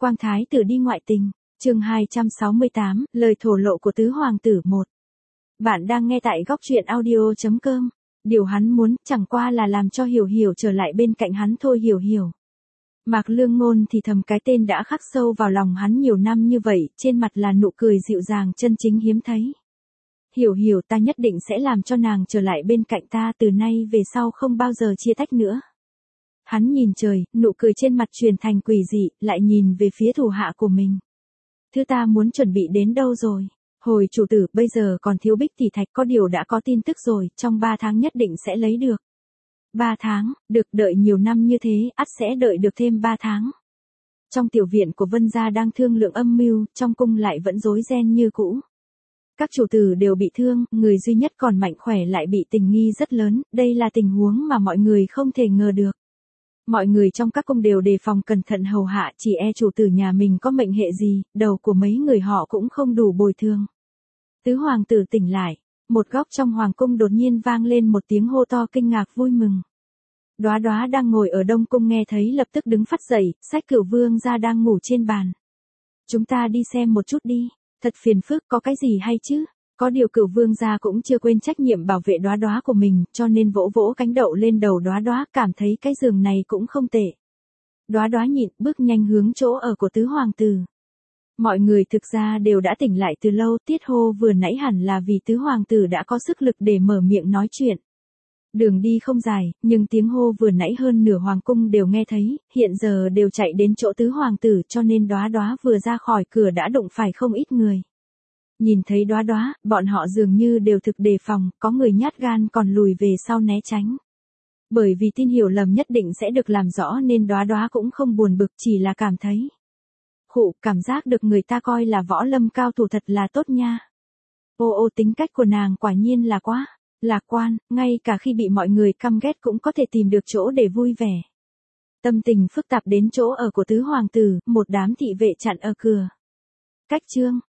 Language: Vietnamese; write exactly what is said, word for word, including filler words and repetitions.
Quang thái tử đi ngoại tình, chương hai trăm sáu mươi tám, lời thổ lộ của tứ hoàng tử một. Bạn đang nghe tại góc truyện audio chấm com. Điều hắn muốn chẳng qua là làm cho Hiểu Hiểu trở lại bên cạnh hắn thôi. Hiểu Hiểu. Mạc Lương Ngôn thì thầm cái tên đã khắc sâu vào lòng hắn nhiều năm như vậy, trên mặt là nụ cười dịu dàng chân chính hiếm thấy. Hiểu Hiểu, ta nhất định sẽ làm cho nàng trở lại bên cạnh ta, từ nay về sau không bao giờ chia tách nữa. Hắn nhìn trời, nụ cười trên mặt truyền thành quỷ dị, lại nhìn về phía thủ hạ của mình. Thứ ta muốn chuẩn bị đến đâu rồi? Hồi chủ tử, bây giờ còn thiếu bích tỷ thạch, có điều đã có tin tức rồi, trong ba tháng nhất định sẽ lấy được. Ba tháng, được, đợi nhiều năm như thế, ắt sẽ đợi được thêm ba tháng. Trong tiểu viện của Vân gia đang thương lượng âm mưu, trong cung lại vẫn rối ren như cũ. Các chủ tử đều bị thương, người duy nhất còn mạnh khỏe lại bị tình nghi rất lớn, đây là tình huống mà mọi người không thể ngờ được. Mọi người trong các cung đều đề phòng cẩn thận hầu hạ, chỉ e chủ tử nhà mình có mệnh hệ gì, đầu của mấy người họ cũng không đủ bồi thường. Tứ hoàng tử tỉnh lại, một góc trong hoàng cung đột nhiên vang lên một tiếng hô to kinh ngạc vui mừng. Đóa Đóa đang ngồi ở đông cung nghe thấy lập tức đứng phát dậy, xách Cửu Vương ra đang ngủ trên bàn. Chúng ta đi xem một chút đi, thật phiền phức, có cái gì hay chứ? Có điều Cửu Vương gia cũng chưa quên trách nhiệm bảo vệ Đóa Đóa của mình, cho nên vỗ vỗ cánh đậu lên đầu Đóa Đóa, cảm thấy cái giường này cũng không tệ. Đóa Đóa nhịn, bước nhanh hướng chỗ ở của tứ hoàng tử. Mọi người thực ra đều đã tỉnh lại từ lâu, tiết hô vừa nãy hẳn là vì tứ hoàng tử đã có sức lực để mở miệng nói chuyện. Đường đi không dài, nhưng tiếng hô vừa nãy hơn nửa hoàng cung đều nghe thấy, hiện giờ đều chạy đến chỗ tứ hoàng tử, cho nên Đóa Đóa vừa ra khỏi cửa đã đụng phải không ít người. Nhìn thấy Đóa Đóa, bọn họ dường như đều thực đề phòng, có người nhát gan còn lùi về sau né tránh. Bởi vì tin hiểu lầm nhất định sẽ được làm rõ nên Đóa Đóa cũng không buồn bực, chỉ là cảm thấy. Khụ, cảm giác được người ta coi là võ lâm cao thủ thật là tốt nha. Ô ô, tính cách của nàng quả nhiên là quá lạc quan, ngay cả khi bị mọi người căm ghét cũng có thể tìm được chỗ để vui vẻ. Tâm tình phức tạp đến chỗ ở của tứ hoàng tử, một đám thị vệ chặn ở cửa. Cách chương,